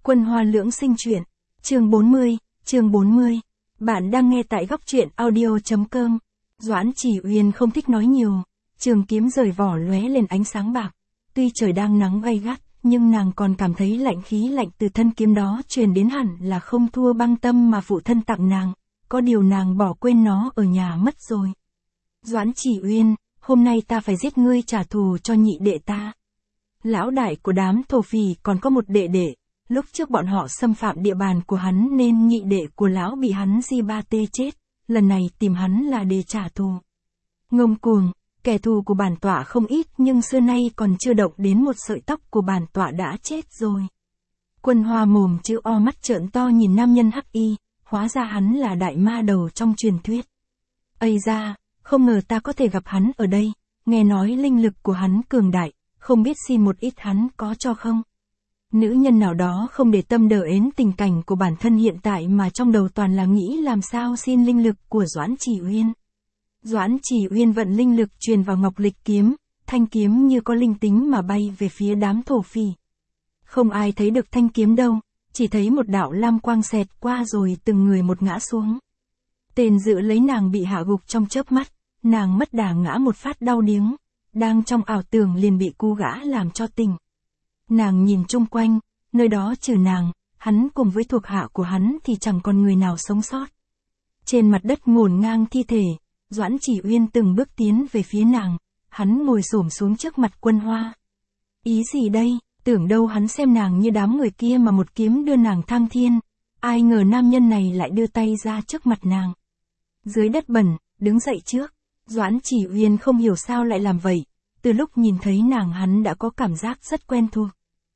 Quân Hoa Lưỡng Sinh truyện, chương 40. Bạn đang nghe tại góc truyện audio.com. Doãn Chỉ Uyên không thích nói nhiều, trường kiếm rời vỏ lóe lên ánh sáng bạc. Tuy trời đang nắng gay gắt, nhưng nàng còn cảm thấy lạnh khí lạnh từ thân kiếm đó truyền đến, hẳn là không thua băng tâm mà phụ thân tặng nàng, có điều nàng bỏ quên nó ở nhà mất rồi. Doãn Chỉ Uyên, hôm nay ta phải giết ngươi trả thù cho nhị đệ ta. Lão đại của đám thổ phỉ còn có một đệ đệ, lúc trước bọn họ xâm phạm địa bàn của hắn nên nhị đệ của lão bị hắn di ba tê chết, lần này tìm hắn là để trả thù. Ngông cuồng, kẻ thù của bản tọa không ít nhưng xưa nay còn chưa động đến một sợi tóc của bản tọa đã chết rồi. Quân Hoa mồm chữ O, mắt trợn to nhìn nam nhân hắc y, hóa ra hắn là đại ma đầu trong truyền thuyết. Ây da, không ngờ ta có thể gặp hắn ở đây, nghe nói linh lực của hắn cường đại, không biết xin một ít hắn có cho không? Nữ nhân nào đó không để tâm đến tình cảnh của bản thân hiện tại mà trong đầu toàn là nghĩ làm sao xin linh lực của Doãn Chỉ Uyên. Doãn Chỉ Uyên vận linh lực truyền vào ngọc lịch kiếm, thanh kiếm như có linh tính mà bay về phía đám thổ phỉ. Không ai thấy được thanh kiếm đâu, chỉ thấy một đạo lam quang xẹt qua rồi từng người một ngã xuống. Tên giữ lấy nàng bị hạ gục trong chớp mắt, nàng mất đà ngã một phát đau điếng, đang trong ảo tưởng liền bị cu gã làm cho tỉnh. Nàng nhìn chung quanh, nơi đó trừ nàng, hắn cùng với thuộc hạ của hắn thì chẳng còn người nào sống sót. Trên mặt đất ngổn ngang thi thể, Doãn Chỉ Uyên từng bước tiến về phía nàng, hắn ngồi xổm xuống trước mặt Quân Hoa. Ý gì đây, tưởng đâu hắn xem nàng như đám người kia mà một kiếm đưa nàng thăng thiên, ai ngờ nam nhân này lại đưa tay ra trước mặt nàng. Dưới đất bẩn, đứng dậy trước, Doãn Chỉ Uyên không hiểu sao lại làm vậy. Từ lúc nhìn thấy nàng hắn đã có cảm giác rất quen thuộc.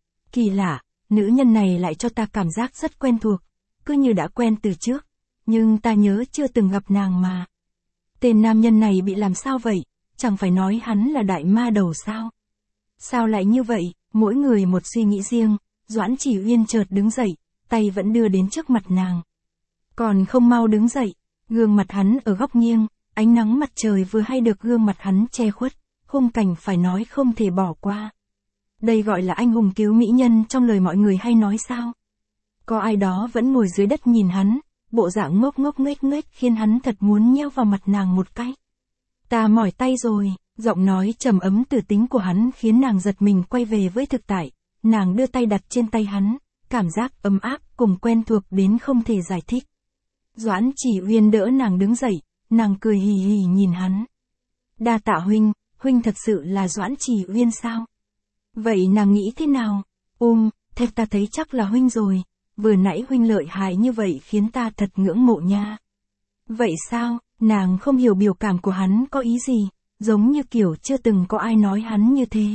Kỳ lạ, nữ nhân này lại cho ta cảm giác rất quen thuộc, cứ như đã quen từ trước, nhưng ta nhớ chưa từng gặp nàng mà. Tên nam nhân này bị làm sao vậy, chẳng phải nói hắn là đại ma đầu sao? Sao lại như vậy, mỗi người một suy nghĩ riêng, Doãn Chỉ Uyên chợt đứng dậy, tay vẫn đưa đến trước mặt nàng. Còn không mau đứng dậy, gương mặt hắn ở góc nghiêng, ánh nắng mặt trời vừa hay được gương mặt hắn che khuất. Khung cảnh phải nói không thể bỏ qua. Đây gọi là anh hùng cứu mỹ nhân trong lời mọi người hay nói sao? Có ai đó vẫn ngồi dưới đất nhìn hắn, bộ dạng ngốc ngốc nghếch nghếch khiến hắn thật muốn nheo vào mặt nàng một cái. Ta mỏi tay rồi, giọng nói trầm ấm từ tính của hắn khiến nàng giật mình quay về với thực tại. Nàng đưa tay đặt trên tay hắn, cảm giác ấm áp cùng quen thuộc đến không thể giải thích. Doãn Chỉ Uyên đỡ nàng đứng dậy, nàng cười hì hì nhìn hắn. Đa tạ huynh. Huynh thật sự là Doãn Chỉ Uyên sao? Vậy nàng nghĩ thế nào? Theo ta thấy chắc là huynh rồi, vừa nãy huynh lợi hại như vậy khiến ta thật ngưỡng mộ nha. Vậy sao? Nàng không hiểu biểu cảm của hắn có ý gì, giống như kiểu chưa từng có ai nói hắn như thế.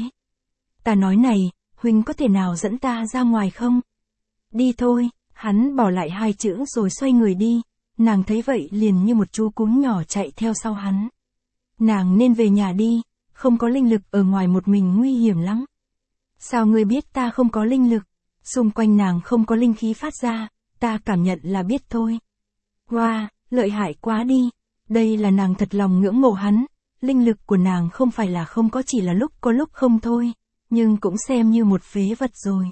Ta nói này, huynh có thể nào dẫn ta ra ngoài không? Đi thôi, hắn bỏ lại hai chữ rồi xoay người đi, nàng thấy vậy liền như một chú cún nhỏ chạy theo sau hắn. Nàng nên về nhà đi. Không có linh lực ở ngoài một mình nguy hiểm lắm. Sao ngươi biết ta không có linh lực? Xung quanh nàng không có linh khí phát ra, ta cảm nhận là biết thôi. Wow, lợi hại quá đi. Đây là nàng thật lòng ngưỡng mộ hắn. Linh lực của nàng không phải là không có, chỉ là lúc có lúc không thôi, nhưng cũng xem như một phế vật rồi.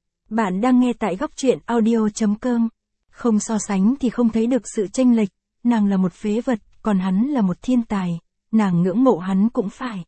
Bạn đang nghe tại góc truyện audio.com. Không so sánh thì không thấy được sự chênh lệch, nàng là một phế vật, còn hắn là một thiên tài. Nàng ngưỡng mộ hắn cũng phải.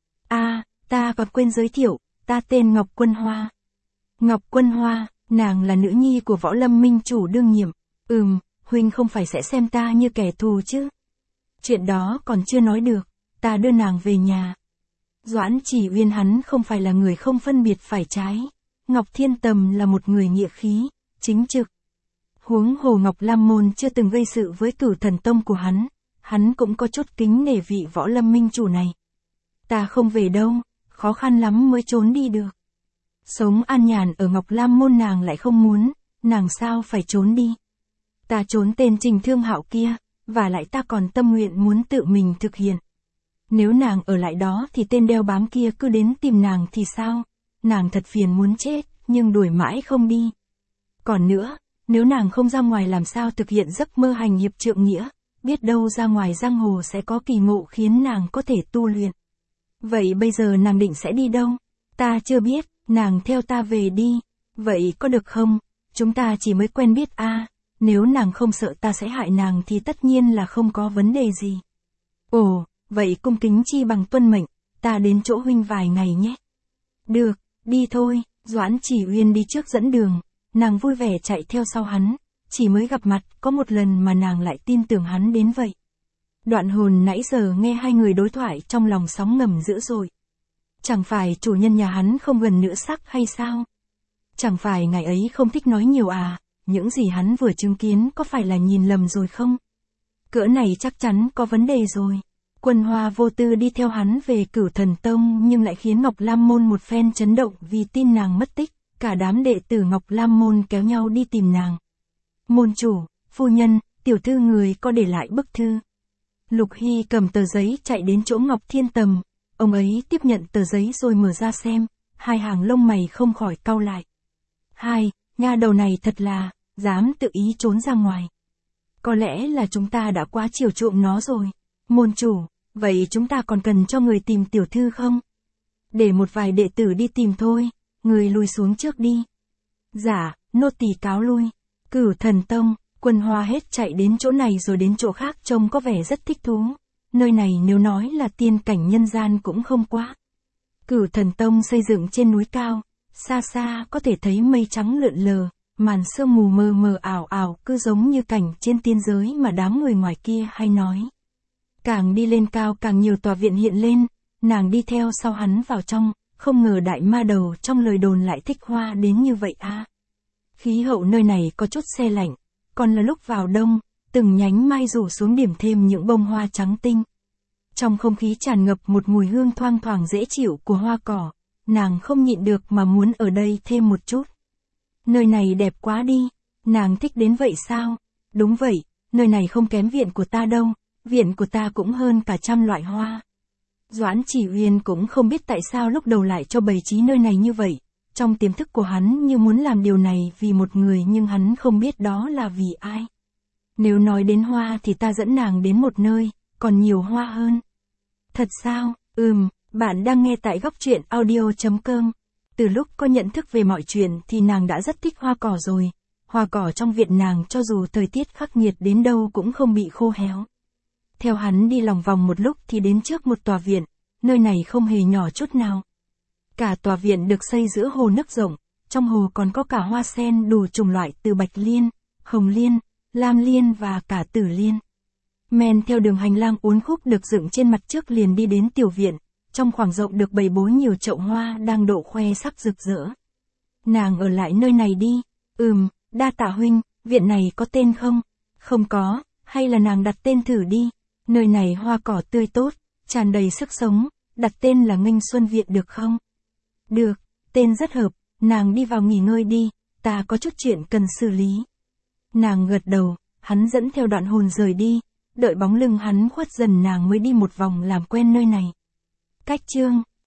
Ta còn quên giới thiệu, ta tên Ngọc Quân Hoa. Ngọc Quân Hoa, nàng là nữ nhi của Võ Lâm Minh chủ đương nhiệm. Huynh không phải sẽ xem ta như kẻ thù chứ? Chuyện đó còn chưa nói được, ta đưa nàng về nhà. Doãn Chỉ Uyên hắn không phải là người không phân biệt phải trái. Ngọc Thiên Tầm là một người nghĩa khí, chính trực. Huống hồ Ngọc Lam Môn chưa từng gây sự với Cửu Thần Tông của hắn cũng có chút kính nể vị Võ Lâm Minh chủ này. Ta không về đâu, khó khăn lắm mới trốn đi được. Sống an nhàn ở Ngọc Lam Môn nàng lại không muốn, nàng sao phải trốn đi. Ta trốn tên Trình Thương Hạo kia, và lại ta còn tâm nguyện muốn tự mình thực hiện. Nếu nàng ở lại đó thì tên đeo bám kia cứ đến tìm nàng thì sao? Nàng thật phiền muốn chết, nhưng đuổi mãi không đi. Còn nữa, nếu nàng không ra ngoài làm sao thực hiện giấc mơ hành hiệp trượng nghĩa? Biết đâu ra ngoài giang hồ sẽ có kỳ ngộ khiến nàng có thể tu luyện. Vậy bây giờ nàng định sẽ đi đâu? Ta chưa biết, nàng theo ta về đi. Vậy có được không? Chúng ta chỉ mới quen biết a, nếu nàng không sợ ta sẽ hại nàng thì tất nhiên là không có vấn đề gì. Ồ, vậy cung kính chi bằng tuân mệnh, ta đến chỗ huynh vài ngày nhé. Được, đi thôi, Doãn Chỉ Uyên đi trước dẫn đường, nàng vui vẻ chạy theo sau hắn, chỉ mới gặp mặt có một lần mà nàng lại tin tưởng hắn đến vậy. Đoạn Hồn nãy giờ nghe hai người đối thoại trong lòng sóng ngầm dữ dội. Chẳng phải chủ nhân nhà hắn không gần nữ sắc hay sao? Chẳng phải ngài ấy không thích nói nhiều à, những gì hắn vừa chứng kiến có phải là nhìn lầm rồi không? Cỡ này chắc chắn có vấn đề rồi. Quân Hoa vô tư đi theo hắn về Cửu Thần Tông nhưng lại khiến Ngọc Lam Môn một phen chấn động vì tin nàng mất tích, cả đám đệ tử Ngọc Lam Môn kéo nhau đi tìm nàng. Môn chủ, phu nhân, tiểu thư người có để lại bức thư. Lục Hy cầm tờ giấy chạy đến chỗ Ngọc Thiên Tầm, ông ấy tiếp nhận tờ giấy rồi mở ra xem, hai hàng lông mày không khỏi cau lại. Nha đầu này thật là, dám tự ý trốn ra ngoài. Có lẽ là chúng ta đã quá chiều chuộng nó rồi. Môn chủ, vậy chúng ta còn cần cho người tìm tiểu thư không? Để một vài đệ tử đi tìm thôi, người lùi xuống trước đi. Dạ, nô tỳ cáo lui. Cửu Thần Tông, Quân Hoa hết chạy đến chỗ này rồi đến chỗ khác trông có vẻ rất thích thú. Nơi này nếu nói là tiên cảnh nhân gian cũng không quá. Cửu Thần Tông xây dựng trên núi cao, xa xa có thể thấy mây trắng lượn lờ, màn sương mù mờ mờ ảo ảo cứ giống như cảnh trên tiên giới mà đám người ngoài kia hay nói. Càng đi lên cao càng nhiều tòa viện hiện lên, nàng đi theo sau hắn vào trong, không ngờ đại ma đầu trong lời đồn lại thích hoa đến như vậy à. Khí hậu nơi này có chút se lạnh, còn là lúc vào đông, từng nhánh mai rủ xuống điểm thêm những bông hoa trắng tinh. Trong không khí tràn ngập một mùi hương thoang thoảng dễ chịu của hoa cỏ, nàng không nhịn được mà muốn ở đây thêm một chút. Nơi này đẹp quá đi, nàng thích đến vậy sao? Đúng vậy, nơi này không kém viện của ta đâu, viện của ta cũng hơn cả 100 loại hoa. Doãn Chỉ Uyên cũng không biết tại sao lúc đầu lại cho bày trí nơi này như vậy, trong tiềm thức của hắn như muốn làm điều này vì một người nhưng hắn không biết đó là vì ai. Nếu nói đến hoa thì ta dẫn nàng đến một nơi, còn nhiều hoa hơn. Thật sao? Bạn đang nghe tại góc truyện audio.com. Từ lúc có nhận thức về mọi chuyện thì nàng đã rất thích hoa cỏ rồi. Hoa cỏ trong viện nàng cho dù thời tiết khắc nghiệt đến đâu cũng không bị khô héo. Theo hắn đi lòng vòng một lúc thì đến trước một tòa viện, nơi này không hề nhỏ chút nào. Cả tòa viện được xây giữa hồ nước rộng, trong hồ còn có cả hoa sen đủ chủng loại từ bạch liên, hồng liên, lam liên và cả tử liên. Men theo đường hành lang uốn khúc được dựng trên mặt trước liền đi đến tiểu viện, trong khoảng rộng được bày bố nhiều chậu hoa đang độ khoe sắc rực rỡ. Nàng ở lại nơi này đi. Đa tạ huynh, viện này có tên không? Không có, hay là nàng đặt tên thử đi. Nơi này hoa cỏ tươi tốt, tràn đầy sức sống, đặt tên là Nghênh Xuân Viện được không? Được, tên rất hợp, nàng đi vào nghỉ ngơi đi, ta có chút chuyện cần xử lý. Nàng gật đầu, hắn dẫn theo Đoạn Hồn rời đi, đợi bóng lưng hắn khuất dần nàng mới đi một vòng làm quen nơi này. Cách chương